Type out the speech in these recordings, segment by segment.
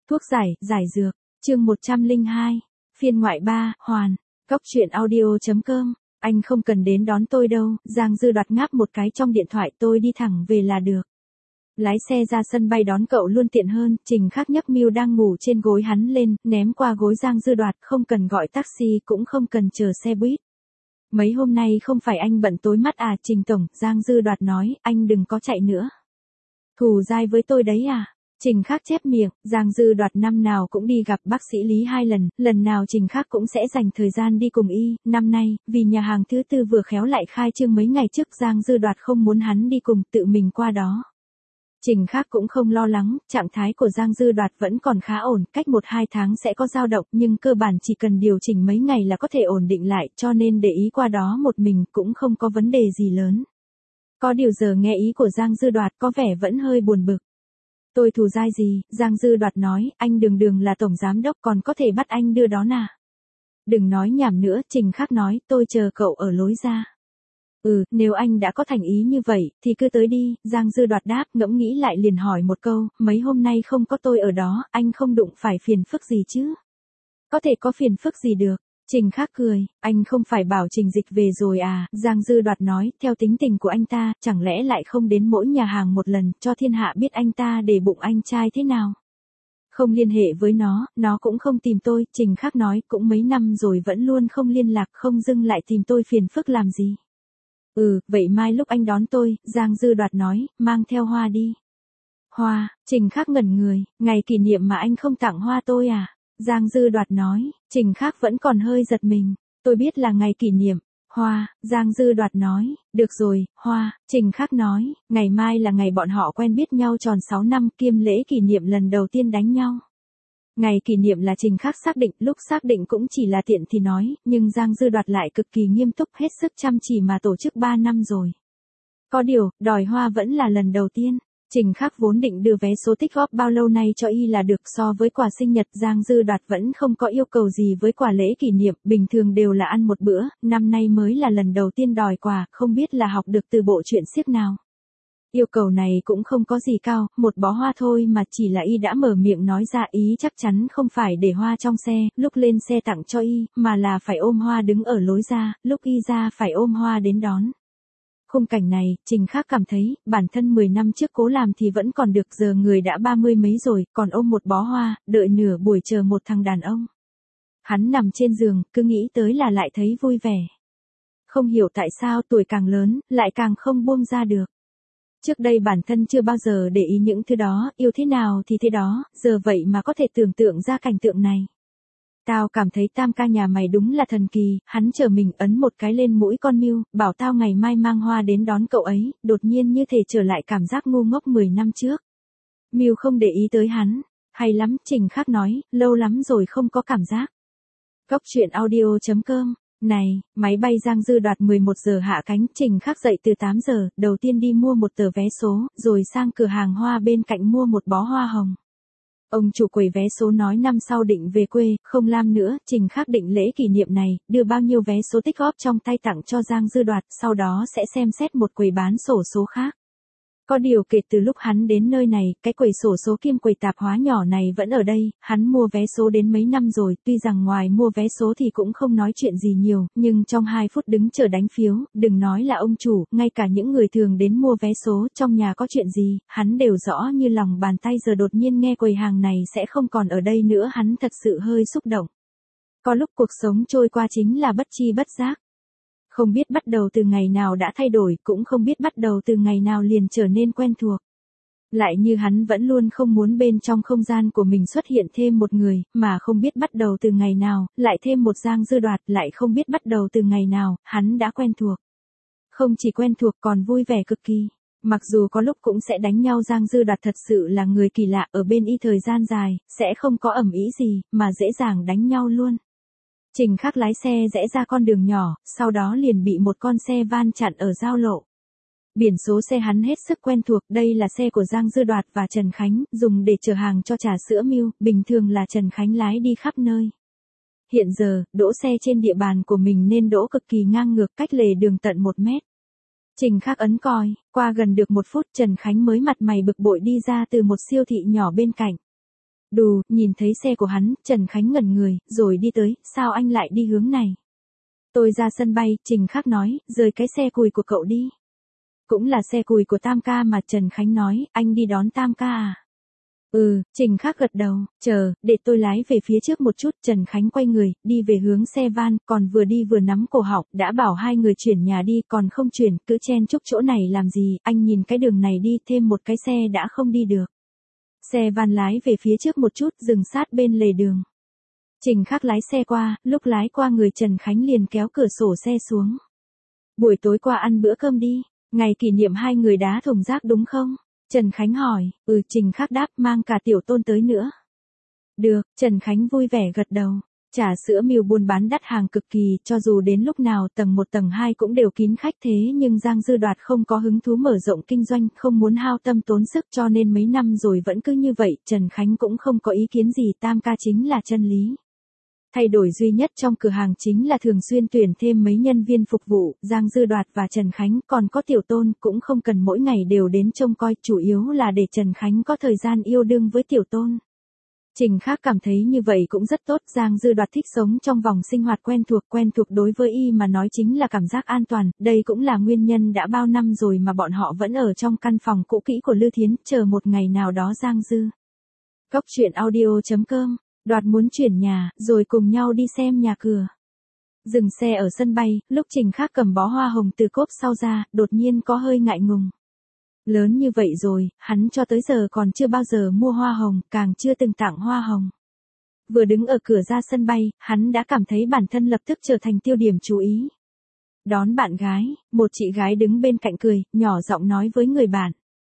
Thuốc giải dược, chương 102, phiên ngoại 3, hoàn, góc truyện audio.com, anh không cần đến đón tôi đâu, Giang Dư đoạt ngáp một cái trong điện thoại, tôi đi thẳng về là được. Lái xe ra sân bay đón cậu luôn tiện hơn, Trình Khắc nhấc Miu đang ngủ trên gối hắn lên, ném qua gối Giang Dư đoạt, không cần gọi taxi cũng không cần chờ xe buýt. Mấy hôm nay không phải anh bận tối mắt à, Trình Tổng, Giang Dư đoạt nói, anh đừng có chạy nữa. Thù dai với tôi đấy à? Trình Khắc chép miệng, Giang Dư đoạt năm nào cũng đi gặp bác sĩ Lý 2 lần, lần nào Trình Khắc cũng sẽ dành thời gian đi cùng y, năm nay, vì nhà hàng thứ tư vừa khéo lại khai trương mấy ngày trước, Giang Dư đoạt không muốn hắn đi cùng, tự mình qua đó. Trình Khắc cũng không lo lắng, trạng thái của Giang Dư đoạt vẫn còn khá ổn, cách 1-2 tháng sẽ có dao động, nhưng cơ bản chỉ cần điều chỉnh mấy ngày là có thể ổn định lại, cho nên để ý qua đó một mình cũng không có vấn đề gì lớn. Có điều giờ nghe ý của Giang Dư đoạt có vẻ vẫn hơi buồn bực. Tôi thù dai gì, Giang Dư đoạt nói, anh đường là tổng giám đốc còn có thể bắt anh đưa đón à. Đừng nói nhảm nữa, Trình Khắc nói, tôi chờ cậu ở lối ra. Nếu anh đã có thành ý như vậy, thì cứ tới đi, Giang Dư đoạt đáp, ngẫm nghĩ lại liền hỏi một câu, mấy hôm nay không có tôi ở đó, anh không đụng phải phiền phức gì chứ? Có thể có phiền phức gì được? Trình Khắc cười, anh không phải bảo Trình Dịch về rồi à, Giang Dư đoạt nói, theo tính tình của anh ta, chẳng lẽ lại không đến mỗi nhà hàng một lần, cho thiên hạ biết anh ta để bụng anh trai thế nào? Không liên hệ với nó cũng không tìm tôi, Trình Khắc nói, cũng mấy năm rồi vẫn luôn không liên lạc, không dưng lại tìm tôi phiền phức làm gì? Vậy mai lúc anh đón tôi, Giang Dư đoạt nói, mang theo hoa đi. Hoa, Trình Khắc ngẩn người, ngày kỷ niệm mà anh không tặng hoa tôi à? Giang Dư đoạt nói, Trình Khắc vẫn còn hơi giật mình, tôi biết là ngày kỷ niệm. Hoa, Giang Dư đoạt nói, được rồi, hoa, Trình Khắc nói, ngày mai là ngày bọn họ quen biết nhau tròn 6 năm, kiêm lễ kỷ niệm lần đầu tiên đánh nhau. Ngày kỷ niệm là Trình Khắc xác định, lúc xác định cũng chỉ là tiện thì nói, nhưng Giang Dư đoạt lại cực kỳ nghiêm túc, hết sức chăm chỉ mà tổ chức 3 năm rồi. Có điều, đòi hoa vẫn là lần đầu tiên. Trình Khắc vốn định đưa vé số tích góp bao lâu nay cho y là được, so với quà sinh nhật Giang Dư đoạt vẫn không có yêu cầu gì với quà lễ kỷ niệm, bình thường đều là ăn một bữa, năm nay mới là lần đầu tiên đòi quà, không biết là học được từ bộ truyện xiếc nào. Yêu cầu này cũng không có gì cao, một bó hoa thôi mà chỉ là y đã mở miệng nói ra, ý chắc chắn không phải để hoa trong xe, lúc lên xe tặng cho y, mà là phải ôm hoa đứng ở lối ra, lúc y ra phải ôm hoa đến đón. Khung cảnh này, Trình Khắc cảm thấy, bản thân 10 năm trước cố làm thì vẫn còn được, giờ người đã 30 mấy rồi, còn ôm một bó hoa, đợi nửa buổi chờ một thằng đàn ông. Hắn nằm trên giường, cứ nghĩ tới là lại thấy vui vẻ. Không hiểu tại sao tuổi càng lớn, lại càng không buông ra được. Trước đây bản thân chưa bao giờ để ý những thứ đó, yêu thế nào thì thế đó, giờ vậy mà có thể tưởng tượng ra cảnh tượng này. Tao cảm thấy Tam ca nhà mày đúng là thần kỳ, hắn chờ mình ấn một cái lên mũi con Miu, bảo tao ngày mai mang hoa đến đón cậu ấy, đột nhiên như thể trở lại cảm giác ngu ngốc 10 năm trước. Miu không để ý tới hắn, hay lắm, Trình Khắc nói, lâu lắm rồi không có cảm giác. Góc truyện audio.com. Này, máy bay Giang Dư đoạt 11 giờ hạ cánh, Trình Khắc dậy từ 8 giờ, đầu tiên đi mua một tờ vé số, rồi sang cửa hàng hoa bên cạnh mua một bó hoa hồng. Ông chủ quầy vé số nói năm sau định về quê, không làm nữa, Trình Khắc định lễ kỷ niệm này, đưa bao nhiêu vé số tích góp trong tay tặng cho Giang Dư đoạt, sau đó sẽ xem xét một quầy bán xổ số khác. Có điều kể từ lúc hắn đến nơi này, cái quầy xổ số kiêm quầy tạp hóa nhỏ này vẫn ở đây, hắn mua vé số đến mấy năm rồi, tuy rằng ngoài mua vé số thì cũng không nói chuyện gì nhiều, nhưng trong 2 phút đứng chờ đánh phiếu, đừng nói là ông chủ, ngay cả những người thường đến mua vé số trong nhà có chuyện gì, hắn đều rõ như lòng bàn tay, giờ đột nhiên nghe quầy hàng này sẽ không còn ở đây nữa, hắn thật sự hơi xúc động. Có lúc cuộc sống trôi qua chính là bất chi bất giác. Không biết bắt đầu từ ngày nào đã thay đổi, cũng không biết bắt đầu từ ngày nào liền trở nên quen thuộc. Lại như hắn vẫn luôn không muốn bên trong không gian của mình xuất hiện thêm một người, mà không biết bắt đầu từ ngày nào, lại thêm một Giang Dư đoạt, lại không biết bắt đầu từ ngày nào, hắn đã quen thuộc. Không chỉ quen thuộc còn vui vẻ cực kỳ. Mặc dù có lúc cũng sẽ đánh nhau, Giang Dư đoạt thật sự là người kỳ lạ, ở bên y thời gian dài, sẽ không có ầm ĩ gì, mà dễ dàng đánh nhau luôn. Trình Khắc lái xe rẽ ra con đường nhỏ, sau đó liền bị một con xe van chặn ở giao lộ. Biển số xe hắn hết sức quen thuộc, đây là xe của Giang Dư đoạt và Trần Khánh, dùng để chở hàng cho trà sữa Miu, bình thường là Trần Khánh lái đi khắp nơi. Hiện giờ, đỗ xe trên địa bàn của mình nên đỗ cực kỳ ngang ngược, cách lề đường tận 1 mét. Trình Khắc ấn còi, qua gần được 1 phút Trần Khánh mới mặt mày bực bội đi ra từ một siêu thị nhỏ bên cạnh. Đù, nhìn thấy xe của hắn, Trần Khánh ngẩn người, rồi đi tới, sao anh lại đi hướng này? Tôi ra sân bay, Trình Khắc nói, rời cái xe cùi của cậu đi. Cũng là xe cùi của Tam ca mà, Trần Khánh nói, anh đi đón Tam ca à? Ừ, Trình Khắc gật đầu, chờ, để tôi lái về phía trước một chút, Trần Khánh quay người, đi về hướng xe van, còn vừa đi vừa nắm cổ họng, đã bảo hai người chuyển nhà đi, còn không chuyển, cứ chen chúc chỗ này làm gì, anh nhìn cái đường này đi, thêm một cái xe đã không đi được. Xe van lái về phía trước một chút, dừng sát bên lề đường. Trình Khắc lái xe qua, lúc lái qua người Trần Khánh liền kéo cửa sổ xe xuống. Buổi tối qua ăn bữa cơm đi, ngày kỷ niệm hai người đá thùng rác đúng không? Trần Khánh hỏi, Trình Khắc đáp, mang cả tiểu tôn tới nữa. Được, Trần Khánh vui vẻ gật đầu. Trà sữa Mill buôn bán đắt hàng cực kỳ, cho dù đến lúc nào tầng 1 tầng 2 cũng đều kín khách thế nhưng Giang Dư Đoạt không có hứng thú mở rộng kinh doanh, không muốn hao tâm tốn sức cho nên mấy năm rồi vẫn cứ như vậy, Trần Khánh cũng không có ý kiến gì, Tam ca chính là chân lý. Thay đổi duy nhất trong cửa hàng chính là thường xuyên tuyển thêm mấy nhân viên phục vụ, Giang Dư Đoạt và Trần Khánh, còn có tiểu tôn cũng không cần mỗi ngày đều đến trông coi, chủ yếu là để Trần Khánh có thời gian yêu đương với tiểu tôn. Trình Khắc cảm thấy như vậy cũng rất tốt, Giang Dư Đoạt thích sống trong vòng sinh hoạt quen thuộc đối với y mà nói chính là cảm giác an toàn, đây cũng là nguyên nhân đã bao năm rồi mà bọn họ vẫn ở trong căn phòng cũ kỹ của Lư Thiến, chờ một ngày nào đó Giang Dư. Cốc truyện audio.com, Đoạt muốn chuyển nhà, rồi cùng nhau đi xem nhà cửa. Dừng xe ở sân bay, lúc Trình Khắc cầm bó hoa hồng từ cốp sau ra, đột nhiên có hơi ngại ngùng. Lớn như vậy rồi, hắn cho tới giờ còn chưa bao giờ mua hoa hồng, càng chưa từng tặng hoa hồng. Vừa đứng ở cửa ra sân bay, hắn đã cảm thấy bản thân lập tức trở thành tiêu điểm chú ý. Đón bạn gái, một chị gái đứng bên cạnh cười, nhỏ giọng nói với người bạn.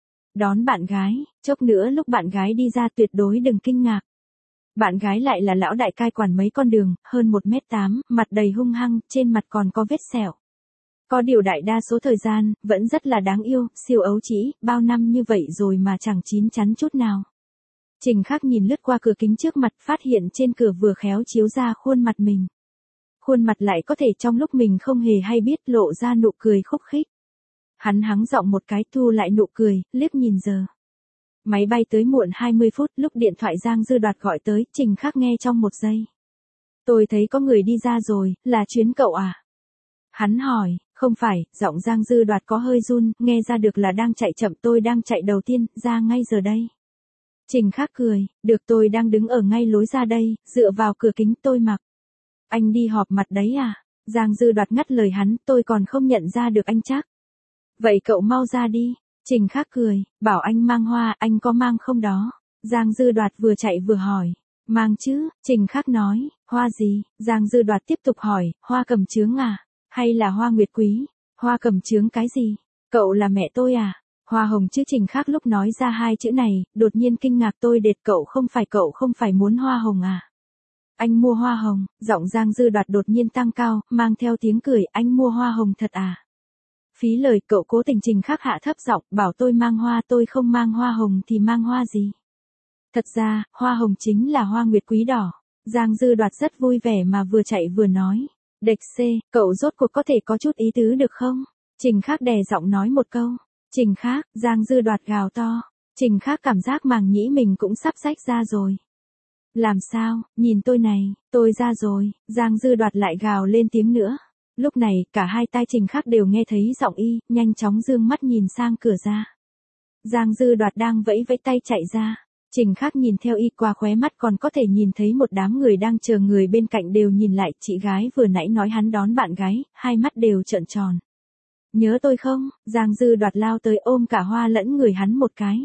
Đón bạn gái, chốc nữa lúc bạn gái đi ra tuyệt đối đừng kinh ngạc. Bạn gái lại là lão đại cai quản mấy con đường, hơn 1m8, mặt đầy hung hăng, trên mặt còn có vết sẹo. Có điều đại đa số thời gian, vẫn rất là đáng yêu, siêu ấu trĩ, bao năm như vậy rồi mà chẳng chín chắn chút nào. Trình Khắc nhìn lướt qua cửa kính trước mặt, phát hiện trên cửa vừa khéo chiếu ra khuôn mặt mình. Khuôn mặt lại có thể trong lúc mình không hề hay biết lộ ra nụ cười khúc khích. Hắn hắng giọng một cái thu lại nụ cười, liếc nhìn giờ. Máy bay tới muộn 20 phút, lúc điện thoại Giang Dư Đoạt gọi tới, Trình Khắc nghe trong một giây. Tôi thấy có người đi ra rồi, là chuyến cậu à? Hắn hỏi, không phải, giọng Giang Dư Đoạt có hơi run, nghe ra được là đang chạy chậm, tôi đang chạy đầu tiên, ra ngay giờ đây. Trình Khắc cười, được, tôi đang đứng ở ngay lối ra đây, dựa vào cửa kính tôi mặc. Anh đi họp mặt đấy à? Giang Dư Đoạt ngắt lời hắn, tôi còn không nhận ra được anh chắc. Vậy cậu mau ra đi. Trình Khắc cười, bảo anh mang hoa, anh có mang không đó? Giang Dư Đoạt vừa chạy vừa hỏi. Mang chứ, Trình Khắc nói, hoa gì? Giang Dư Đoạt tiếp tục hỏi, hoa cẩm chướng à? Hay là hoa nguyệt quý? Hoa cẩm chướng cái gì? Cậu là mẹ tôi à? Hoa hồng chứ. Trình Khắc lúc nói ra hai chữ này, đột nhiên kinh ngạc, tôi đệt, cậu không phải muốn hoa hồng à? Anh mua hoa hồng, giọng Giang Dư Đoạt đột nhiên tăng cao, mang theo tiếng cười, anh mua hoa hồng thật à? Phí lời, cậu cố tình. Trình Khắc hạ thấp giọng, bảo tôi mang hoa, tôi không mang hoa hồng thì mang hoa gì? Thật ra, hoa hồng chính là hoa nguyệt quý đỏ. Giang Dư Đoạt rất vui vẻ mà vừa chạy vừa nói. Đệch xê, cậu rốt cuộc có thể có chút ý tứ được không? Trình Khắc đè giọng nói một câu. Trình Khắc, Giang Dư Đoạt gào to. Trình Khắc cảm giác màng nhĩ mình cũng sắp rách ra rồi. Làm sao, nhìn tôi này, tôi ra rồi. Giang Dư Đoạt lại gào lên tiếng nữa. Lúc này, cả hai tai Trình Khắc đều nghe thấy giọng y, nhanh chóng dương mắt nhìn sang cửa ra. Giang Dư Đoạt đang vẫy vẫy tay chạy ra. Trình Khắc nhìn theo y, qua khóe mắt còn có thể nhìn thấy một đám người đang chờ, người bên cạnh đều nhìn lại, chị gái vừa nãy nói hắn đón bạn gái, hai mắt đều trợn tròn. Nhớ tôi không? Giang Dư Đoạt lao tới ôm cả hoa lẫn người hắn một cái.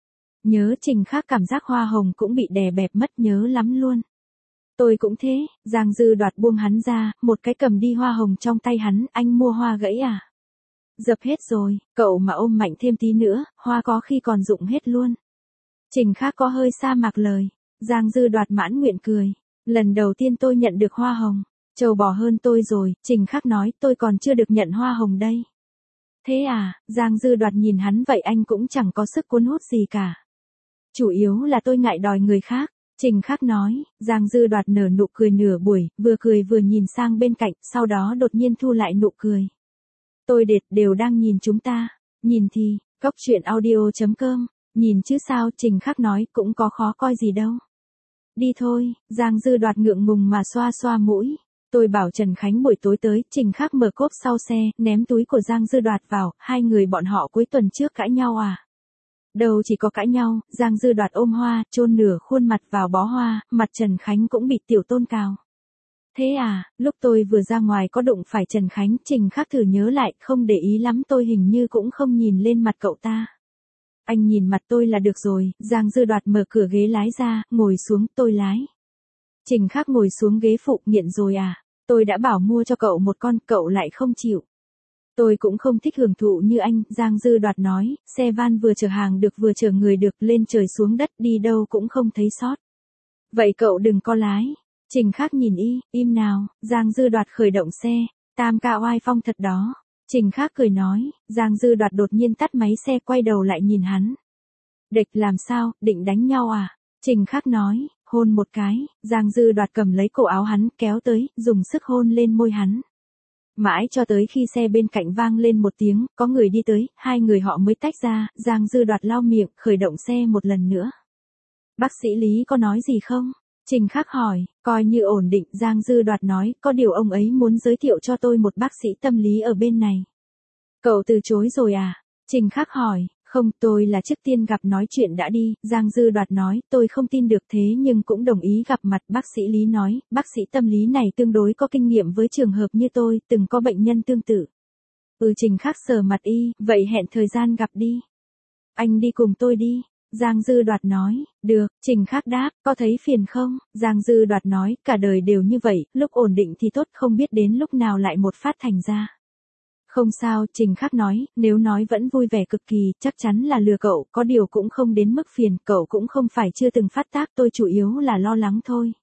Nhớ. Trình Khắc cảm giác hoa hồng cũng bị đè bẹp mất, nhớ lắm luôn. Tôi cũng thế. Giang Dư Đoạt buông hắn ra, một cái cầm đi hoa hồng trong tay hắn, anh mua hoa gãy à? Dập hết rồi, cậu mà ôm mạnh thêm tí nữa, hoa có khi còn rụng hết luôn. Trình Khắc có hơi sa mạc lời. Giang Dư Đoạt mãn nguyện cười. Lần đầu tiên tôi nhận được hoa hồng. Trâu bò hơn tôi rồi, Trình Khắc nói, tôi còn chưa được nhận hoa hồng đây. Thế à? Giang Dư Đoạt nhìn hắn, vậy anh cũng chẳng có sức cuốn hút gì cả. Chủ yếu là tôi ngại đòi người khác. Trình Khắc nói. Giang Dư Đoạt nở nụ cười nửa buổi, vừa cười vừa nhìn sang bên cạnh, sau đó đột nhiên thu lại nụ cười. Tôi đệt, đều đang nhìn chúng ta. Nhìn thì, cốc truyện audio.com. Nhìn chứ sao, Trình Khắc nói, cũng có khó coi gì đâu. Đi thôi, Giang Dư Đoạt ngượng ngùng mà xoa xoa mũi. Tôi bảo Trần Khánh buổi tối tới, Trình Khắc mở cốp sau xe, ném túi của Giang Dư Đoạt vào, hai người bọn họ cuối tuần trước cãi nhau à? Đâu chỉ có cãi nhau, Giang Dư Đoạt ôm hoa, chôn nửa khuôn mặt vào bó hoa, mặt Trần Khánh cũng bị Tiểu Tôn cào. Thế à, lúc tôi vừa ra ngoài có đụng phải Trần Khánh, Trình Khắc thử nhớ lại, không để ý lắm, tôi hình như cũng không nhìn lên mặt cậu ta. Anh nhìn mặt tôi là được rồi. Giang Dư Đoạt mở cửa ghế lái ra, ngồi xuống, tôi lái. Trình Khắc ngồi xuống ghế phụ, nghiện rồi à? Tôi đã bảo mua cho cậu một con, cậu lại không chịu. Tôi cũng không thích hưởng thụ như anh, Giang Dư Đoạt nói, xe van vừa chở hàng được vừa chở người được, lên trời xuống đất, đi đâu cũng không thấy sót. Vậy cậu đừng có lái. Trình Khắc nhìn im nào. Giang Dư Đoạt khởi động xe. Tam ca oai phong thật đó. Trình Khắc cười nói. Giang Dư Đoạt đột nhiên tắt máy xe, quay đầu lại nhìn hắn. Địch làm sao, định đánh nhau à? Trình Khắc nói, hôn một cái. Giang Dư Đoạt cầm lấy cổ áo hắn, kéo tới, dùng sức hôn lên môi hắn. Mãi cho tới khi xe bên cạnh vang lên một tiếng, có người đi tới, hai người họ mới tách ra. Giang Dư Đoạt lau miệng, khởi động xe một lần nữa. Bác sĩ Lý có nói gì không? Trình Khắc hỏi, coi như ổn định. Giang Dư Đoạt nói, có điều ông ấy muốn giới thiệu cho tôi một bác sĩ tâm lý ở bên này. Cậu từ chối rồi à? Trình Khắc hỏi, không, tôi là trước tiên gặp nói chuyện đã đi. Giang Dư Đoạt nói, tôi không tin được, thế nhưng cũng đồng ý gặp mặt. Bác sĩ Lý nói, bác sĩ tâm lý này tương đối có kinh nghiệm với trường hợp như tôi, từng có bệnh nhân tương tự. Trình Khắc sờ mặt vậy hẹn thời gian gặp đi. Anh đi cùng tôi đi. Giang Dư Đoạt nói, được. Trình Khắc đáp, có thấy phiền không? Giang Dư Đoạt nói, cả đời đều như vậy, lúc ổn định thì tốt, không biết đến lúc nào lại một phát thành ra. Không sao, Trình Khắc nói, nếu nói vẫn vui vẻ cực kỳ, chắc chắn là lừa cậu, có điều cũng không đến mức phiền, cậu cũng không phải chưa từng phát tác, tôi chủ yếu là lo lắng thôi.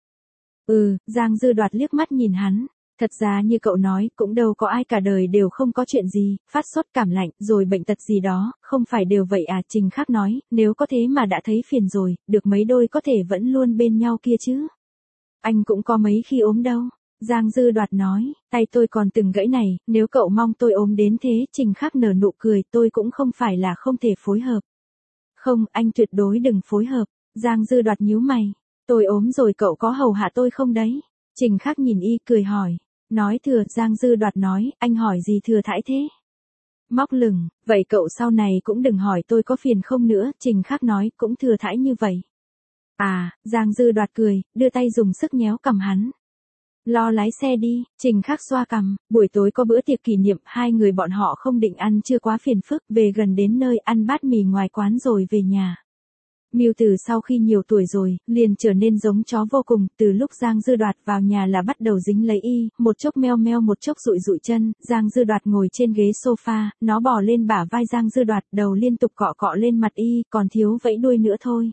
Giang Dư Đoạt liếc mắt nhìn hắn. Thật ra như cậu nói, cũng đâu có ai cả đời đều không có chuyện gì, phát sốt cảm lạnh, rồi bệnh tật gì đó, không phải đều vậy à? Trình Khắc nói, nếu có thế mà đã thấy phiền rồi, được mấy đôi có thể vẫn luôn bên nhau kia chứ. Anh cũng có mấy khi ốm đâu. Giang Dư Đoạt nói, tay tôi còn từng gãy này, nếu cậu mong tôi ốm đến thế. Trình Khắc nở nụ cười, tôi cũng không phải là không thể phối hợp. Không, anh tuyệt đối đừng phối hợp. Giang Dư Đoạt nhíu mày, tôi ốm rồi cậu có hầu hạ tôi không đấy? Trình Khắc nhìn cười hỏi. Nói thừa. Giang Dư Đoạt nói, anh hỏi gì thừa thãi thế? Móc lửng, vậy cậu sau này cũng đừng hỏi tôi có phiền không nữa. Trình Khắc nói, cũng thừa thãi như vậy. À, Giang Dư Đoạt cười, đưa tay dùng sức nhéo cằm hắn. Lo lái xe đi. Trình Khắc xoa cằm, buổi tối có bữa tiệc kỷ niệm, hai người bọn họ không định ăn trưa quá phiền phức, về gần đến nơi ăn bát mì ngoài quán rồi về nhà. Miêu Tử sau khi nhiều tuổi rồi, liền trở nên giống chó vô cùng, từ lúc Giang Dư Đoạt vào nhà là bắt đầu dính lấy một chốc meo meo một chốc dụi dụi chân. Giang Dư Đoạt ngồi trên ghế sofa, nó bò lên bả vai Giang Dư Đoạt, đầu liên tục cọ cọ lên mặt còn thiếu vẫy đuôi nữa thôi.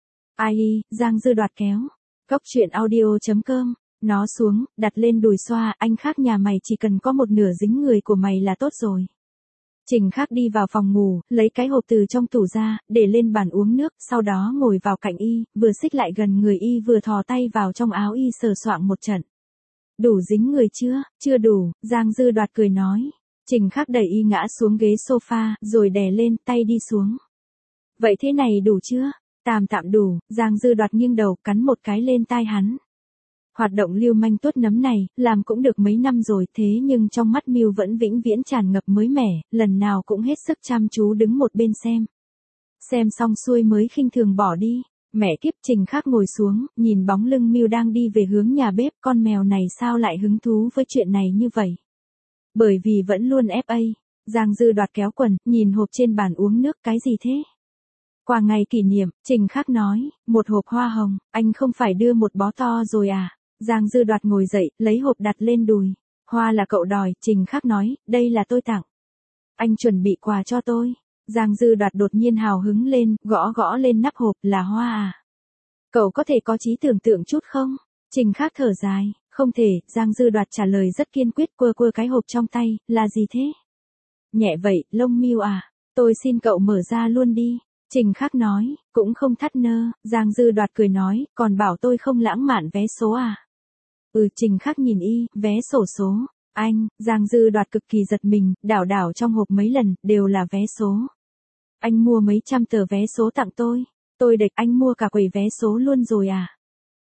Giang Dư Đoạt kéo. Cốc truyện audio.com. Nó xuống, đặt lên đùi xoa, anh Khắc nhà mày chỉ cần có một nửa dính người của mày là tốt rồi. Trình Khắc đi vào phòng ngủ, lấy cái hộp từ trong tủ ra, để lên bàn uống nước, sau đó ngồi vào cạnh vừa xích lại gần người vừa thò tay vào trong áo sờ soạng một trận. Đủ dính người chưa? Chưa đủ. Giang Dư Đoạt cười nói. Trình Khắc đẩy ngã xuống ghế sofa, rồi đè lên, tay đi xuống. Vậy thế này đủ chưa? Tạm tạm đủ. Giang Dư Đoạt nghiêng đầu, cắn một cái lên tai hắn. Hoạt động lưu manh tuốt nấm này, làm cũng được mấy năm rồi, thế nhưng trong mắt Miu vẫn vĩnh viễn tràn ngập mới mẻ, lần nào cũng hết sức chăm chú đứng một bên xem. Xem xong xuôi mới khinh thường bỏ đi. Mẹ kiếp. Trình Khắc ngồi xuống, nhìn bóng lưng Miu đang đi về hướng nhà bếp, con mèo này sao lại hứng thú với chuyện này như vậy? Bởi vì vẫn luôn FA. Giang Dư Đoạt kéo quần, nhìn hộp trên bàn uống nước, cái gì thế? Qua ngày kỷ niệm, Trình Khắc nói, một hộp hoa hồng, anh không phải đưa một bó to rồi à? Giang Dư Đoạt ngồi dậy, lấy hộp đặt lên đùi. Hoa là cậu đòi. Trình Khắc nói, đây là tôi tặng. Anh chuẩn bị quà cho tôi. Giang Dư Đoạt đột nhiên hào hứng lên, gõ gõ lên nắp hộp, là hoa à? Cậu có thể có trí tưởng tượng chút không? Trình Khắc thở dài, không thể. Giang Dư Đoạt trả lời rất kiên quyết, quơ cái hộp trong tay, là gì thế? Nhẹ vậy, lông Miu à? Tôi xin cậu mở ra luôn đi. Trình Khắc nói, cũng không thắt nơ. Giang Dư Đoạt cười nói, còn bảo tôi không lãng mạn vé số à? Trình Khắc nhìn vé sổ số. Anh. Giang Dư Đoạt cực kỳ giật mình, đảo trong hộp mấy lần, đều là vé số. Anh mua mấy trăm tờ vé số tặng tôi. Tôi địch anh mua cả quầy vé số luôn rồi à?